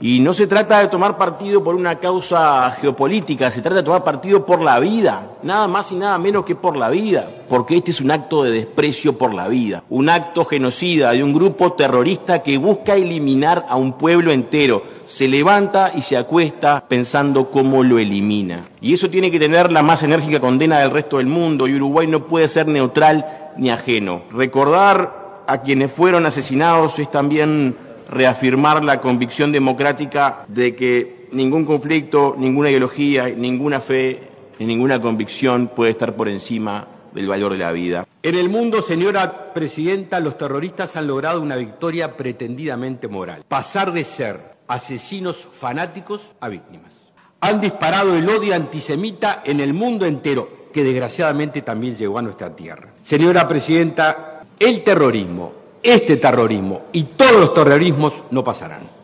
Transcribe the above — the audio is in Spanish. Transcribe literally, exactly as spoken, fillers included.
Y no se trata de tomar partido por una causa geopolítica, se trata de tomar partido por la vida, nada más y nada menos que por la vida, porque este es un acto de desprecio por la vida, un acto genocida de un grupo terrorista que busca eliminar a un pueblo entero, se levanta y se acuesta pensando cómo lo elimina. Y eso tiene que tener la más enérgica condena del resto del mundo, y Uruguay no puede ser neutral ni ajeno. Recordar a quienes fueron asesinados es también reafirmar la convicción democrática de que ningún conflicto, ninguna ideología, ninguna fe ni ninguna convicción puede estar por encima del valor de la vida. En el mundo, señora presidenta, los terroristas han logrado una victoria pretendidamente moral: pasar de ser asesinos fanáticos a víctimas. Han disparado el odio antisemita en el mundo entero, que desgraciadamente también llegó a nuestra tierra. Señora presidenta, el terrorismo, este terrorismo y todos los terrorismos no pasarán.